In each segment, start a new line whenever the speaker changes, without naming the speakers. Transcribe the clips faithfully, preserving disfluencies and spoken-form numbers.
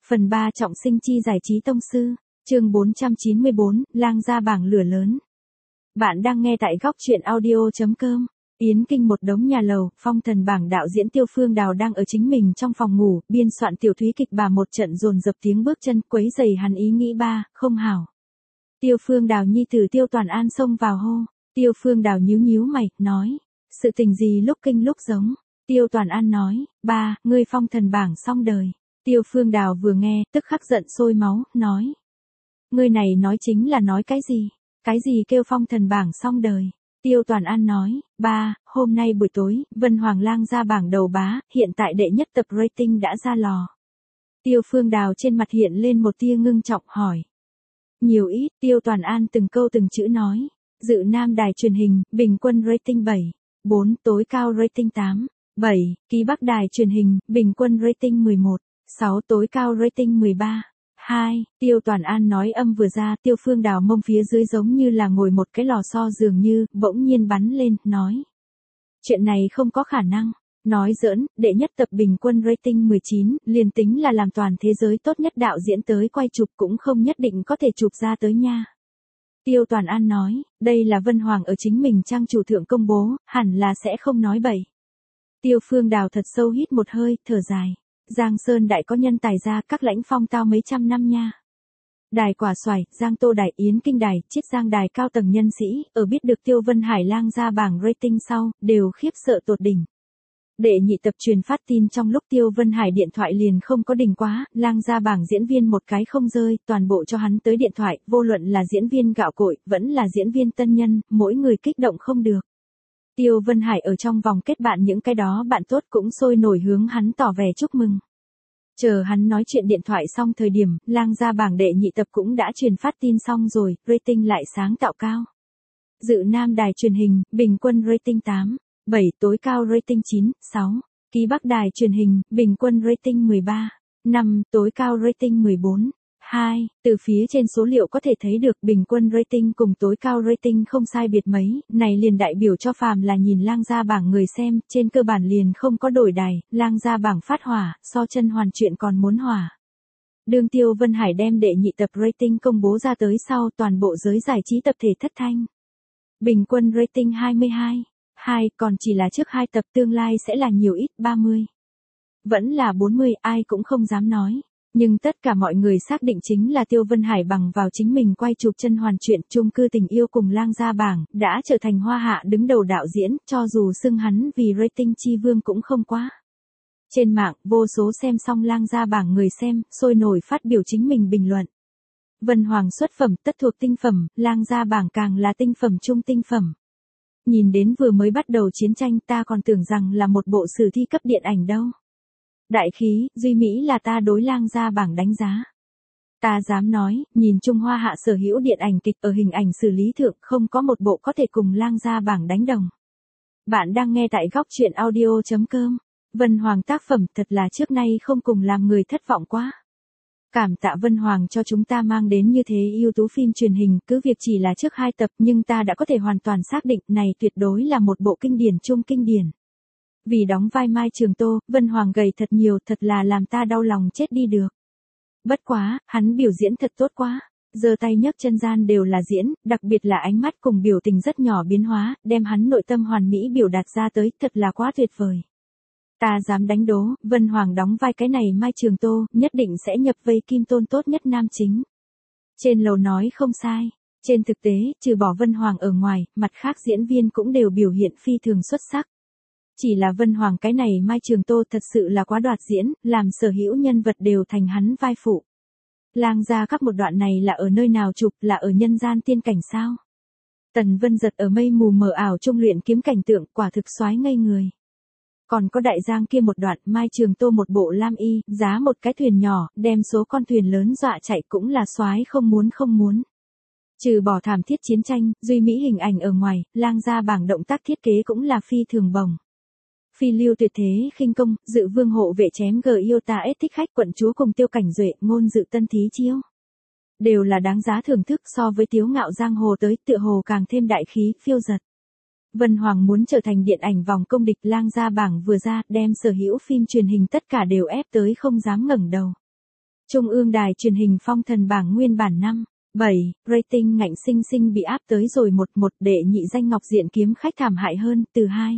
Phần ba trọng sinh chi giải trí tông sư, chương bốn trăm chín mươi bốn, lang gia bảng lửa lớn. Bạn đang nghe tại góc truyện audio chấm com. Yến Kinh một đống nhà lầu, phong thần bảng đạo diễn Tiêu Phương Đào đang ở chính mình trong phòng ngủ, biên soạn tiểu thúy kịch bà một trận dồn dập tiếng bước chân quấy rầy hắn ý nghĩ ba, không hảo. Tiêu Phương Đào nhi tử Tiêu Toàn An xông vào hô, Tiêu Phương Đào nhíu nhíu mày, nói, sự tình gì lúc kinh lúc giống. Tiêu Toàn An nói, ba, ngươi phong thần bảng xong đời. Tiêu Phương Đào vừa nghe, tức khắc giận sôi máu, nói. Ngươi này nói chính là nói cái gì? Cái gì kêu phong thần bảng xong đời? Tiêu Toàn An nói, ba, hôm nay buổi tối, Vân Hoàng Lang ra bảng đầu bá, hiện tại đệ nhất tập rating đã ra lò. Tiêu Phương Đào trên mặt hiện lên một tia ngưng trọng hỏi. Nhiều ít, Tiêu Toàn An từng câu từng chữ nói. Dự Nam đài truyền hình, bình quân rating bảy. bốn, tối cao rating tám. bảy, ký Bắc đài truyền hình, bình quân rating mười một. sáu, tối cao rating mười ba. hai, Tiêu Toàn An nói âm vừa ra, Tiêu Phương Đào mông phía dưới giống như là ngồi một cái lò xo dường như, bỗng nhiên bắn lên, nói. Chuyện này không có khả năng. Nói giỡn, đệ nhất tập bình quân rating mười chín, liền tính là làm toàn thế giới tốt nhất đạo diễn tới quay chụp cũng không nhất định có thể chụp ra tới nha. Tiêu Toàn An nói, đây là Vân Hoàng ở chính mình trang chủ thượng công bố, hẳn là sẽ không nói bậy. Tiêu Phương Đào thật sâu hít một hơi, thở dài. Giang Sơn đại có nhân tài ra, các lãnh phong tao mấy trăm năm nha. Đài Quả Xoài, Giang Tô đài, Yến Kinh đài, Chiết Giang đài cao tầng nhân sĩ, ở biết được Tiêu Vân Hải Lang ra bảng rating sau, đều khiếp sợ tột đỉnh. Đệ nhị tập truyền phát tin trong lúc Tiêu Vân Hải điện thoại liền không có đỉnh quá, Lang ra bảng diễn viên một cái không rơi, toàn bộ cho hắn tới điện thoại, vô luận là diễn viên gạo cội, vẫn là diễn viên tân nhân, mỗi người kích động không được. Tiêu Vân Hải ở trong vòng kết bạn những cái đó bạn tốt cũng sôi nổi hướng hắn tỏ vẻ chúc mừng. Chờ hắn nói chuyện điện thoại xong thời điểm, Lang ra bảng đệ nhị tập cũng đã truyền phát tin xong rồi, rating lại sáng tạo cao. Dự Nam đài truyền hình, bình quân rating tám, bảy, tối cao rating chín, sáu. Ký Bắc đài truyền hình, bình quân rating mười ba, năm, tối cao rating mười bốn. hai, từ phía trên số liệu có thể thấy được bình quân rating cùng tối cao rating không sai biệt mấy, này liền đại biểu cho phàm là nhìn Lang gia bảng người xem, trên cơ bản liền không có đổi đài, Lang gia bảng phát hỏa, so chân hoàn chuyện còn muốn hỏa. Đương Tiêu Vân Hải đem đệ nhị tập rating công bố ra tới sau, toàn bộ giới giải trí tập thể thất thanh. Bình quân rating hai mươi hai, hai, còn chỉ là trước hai tập tương lai sẽ là nhiều ít ba mươi. Vẫn là bốn mươi, ai cũng không dám nói. Nhưng tất cả mọi người xác định chính là Tiêu Vân Hải bằng vào chính mình quay chụp chân hoàn chuyện chung cư tình yêu cùng Lang gia bảng, đã trở thành hoa hạ đứng đầu đạo diễn, cho dù xưng hắn vì rating chi vương cũng không quá. Trên mạng, vô số xem xong Lang gia bảng người xem, sôi nổi phát biểu chính mình bình luận. Vân Hoàng xuất phẩm tất thuộc tinh phẩm, Lang gia bảng càng là tinh phẩm trung tinh phẩm. Nhìn đến vừa mới bắt đầu chiến tranh ta còn tưởng rằng là một bộ sử thi cấp điện ảnh đâu. Đại khí, duy mỹ là ta đối Lang gia bảng đánh giá. Ta dám nói, nhìn Trung Hoa hạ sở hữu điện ảnh kịch ở hình ảnh xử lý thượng không có một bộ có thể cùng Lang gia bảng đánh đồng. Bạn đang nghe tại góc truyện audio chấm com. Vân Hoàng tác phẩm thật là trước nay không cùng làm người thất vọng quá. Cảm tạ Vân Hoàng cho chúng ta mang đến như thế ưu tú phim truyền hình, cứ việc chỉ là trước hai tập nhưng ta đã có thể hoàn toàn xác định này tuyệt đối là một bộ kinh điển trung kinh điển. Vì đóng vai Mai Trường Tô, Vân Hoàng gầy thật nhiều, thật là làm ta đau lòng chết đi được. Bất quá, hắn biểu diễn thật tốt quá, giơ tay nhấc chân gian đều là diễn, đặc biệt là ánh mắt cùng biểu tình rất nhỏ biến hóa, đem hắn nội tâm hoàn mỹ biểu đạt ra tới, thật là quá tuyệt vời. Ta dám đánh đố, Vân Hoàng đóng vai cái này Mai Trường Tô, nhất định sẽ nhập vây kim tôn tốt nhất nam chính. Trên lầu nói không sai, trên thực tế, trừ bỏ Vân Hoàng ở ngoài, mặt khác diễn viên cũng đều biểu hiện phi thường xuất sắc. Chỉ là Vân Hoàng cái này Mai Trường Tô thật sự là quá đoạt diễn, làm sở hữu nhân vật đều thành hắn vai phụ. Lang gia các một đoạn này là ở nơi nào chụp, là ở nhân gian tiên cảnh sao? Tần Vân Giật ở mây mù mờ ảo trung luyện kiếm cảnh tượng, quả thực soái ngây người. Còn có Đại Giang kia một đoạn, Mai Trường Tô một bộ lam y, giá một cái thuyền nhỏ, đem số con thuyền lớn dọa chạy cũng là soái không muốn không muốn. Trừ bỏ thảm thiết chiến tranh, duy mỹ hình ảnh ở ngoài, Lang gia bảng động tác thiết kế cũng là phi thường bồng. Phi lưu tuyệt thế khinh công, dự vương hộ vệ chém gờ yêu ta ết thích khách quận chúa cùng Tiêu Cảnh Duệ, ngôn dự tân thí chiêu. Đều là đáng giá thưởng thức, so với Tiếu Ngạo giang hồ tới, tựa hồ càng thêm đại khí, phiêu giật. Vân Hoàng muốn trở thành điện ảnh vòng công địch, Lang gia bảng vừa ra, đem sở hữu phim truyền hình tất cả đều ép tới không dám ngẩng đầu. Trung ương đài truyền hình Phong Thần bảng nguyên bản năm, bảy, rating ngạnh sinh sinh bị áp tới rồi một một, đệ nhị danh Ngọc Diện kiếm khách thảm hại hơn, từ hai,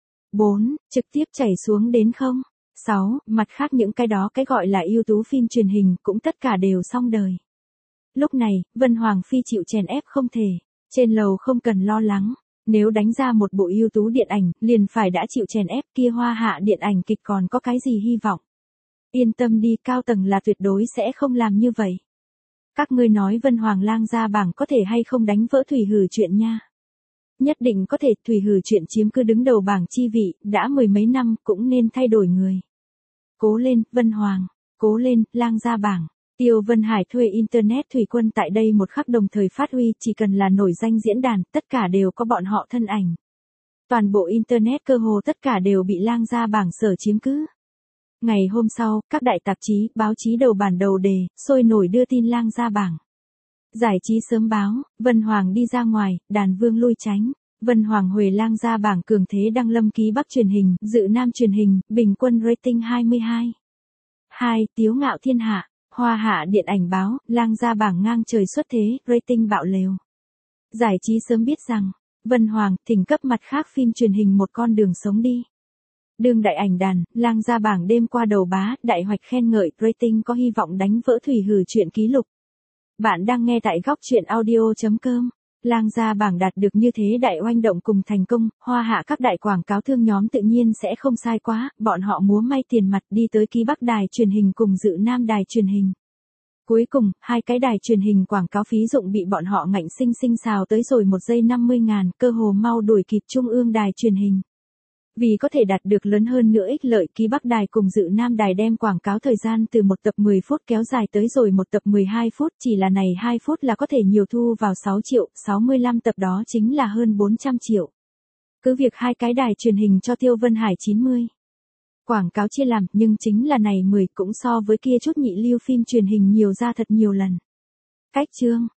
bốn, trực tiếp chảy xuống đến không, sáu, mặt khác những cái đó cái gọi là ưu tú phim truyền hình cũng tất cả đều xong đời. Lúc này, Vân Hoàng Phi chịu chèn ép không thể, trên lầu không cần lo lắng, nếu đánh ra một bộ ưu tú điện ảnh, liền phải đã chịu chèn ép kia Hoa Hạ điện ảnh kịch còn có cái gì hy vọng. Yên tâm đi, cao tầng là tuyệt đối sẽ không làm như vậy. Các ngươi nói Vân Hoàng lang ra bảng có thể hay không đánh vỡ Thủy Hử chuyện nha. Nhất định có thể, Thủy Hử chuyện chiếm cứ đứng đầu bảng chi vị, đã mười mấy năm cũng nên thay đổi người. Cố lên, Vân Hoàng, cố lên, lang ra bảng. Tiêu Vân Hải thuê Internet thủy quân tại đây một khắc đồng thời phát huy, chỉ cần là nổi danh diễn đàn, tất cả đều có bọn họ thân ảnh. Toàn bộ Internet cơ hồ tất cả đều bị lang ra bảng sở chiếm cứ. Ngày hôm sau, các đại tạp chí, báo chí đầu bản đầu đề, sôi nổi đưa tin lang ra bảng. Giải trí sớm báo, Vân Hoàng đi ra ngoài, đàn vương lui tránh. Vân Hoàng Huệ lang ra bảng cường thế đăng lâm ký Bắc truyền hình, dự Nam truyền hình, bình quân rating hai mươi hai. hai, Tiếu ngạo thiên hạ, Hoa Hạ điện ảnh báo, lang ra bảng ngang trời xuất thế, rating bạo lều. Giải trí sớm biết rằng, Vân Hoàng thỉnh cấp mặt khác phim truyền hình một con đường sống đi. Đương đại ảnh đàn, lang ra bảng đêm qua đầu bá, đại hoạch khen ngợi, rating có hy vọng đánh vỡ Thủy Hử chuyện ký lục. Bạn đang nghe tại góc truyện audio.com. Lang ra bảng đạt được như thế đại oanh động cùng thành công, Hoa Hạ các đại quảng cáo thương nhóm tự nhiên sẽ không sai quá, bọn họ múa may tiền mặt đi tới ký Bắc đài truyền hình cùng dự Nam đài truyền hình. Cuối cùng, hai cái đài truyền hình quảng cáo phí dụng bị bọn họ ngạnh sinh sinh xào tới rồi một giây năm mươi ngàn, cơ hồ mau đuổi kịp Trung ương đài truyền hình. Vì có thể đạt được lớn hơn nữa ích lợi, ký Bắc đài cùng dự Nam đài đem quảng cáo thời gian từ một tập mười phút kéo dài tới rồi một tập mười hai phút, chỉ là này hai phút là có thể nhiều thu vào sáu triệu, sáu mươi lăm tập đó chính là hơn bốn trăm triệu. Cứ việc hai cái đài truyền hình cho Tiêu Vân Hải chín mươi quảng cáo chia làm, nhưng chính là này mười cũng so với kia chút nhị lưu phim truyền hình nhiều ra thật nhiều lần. Cách chương,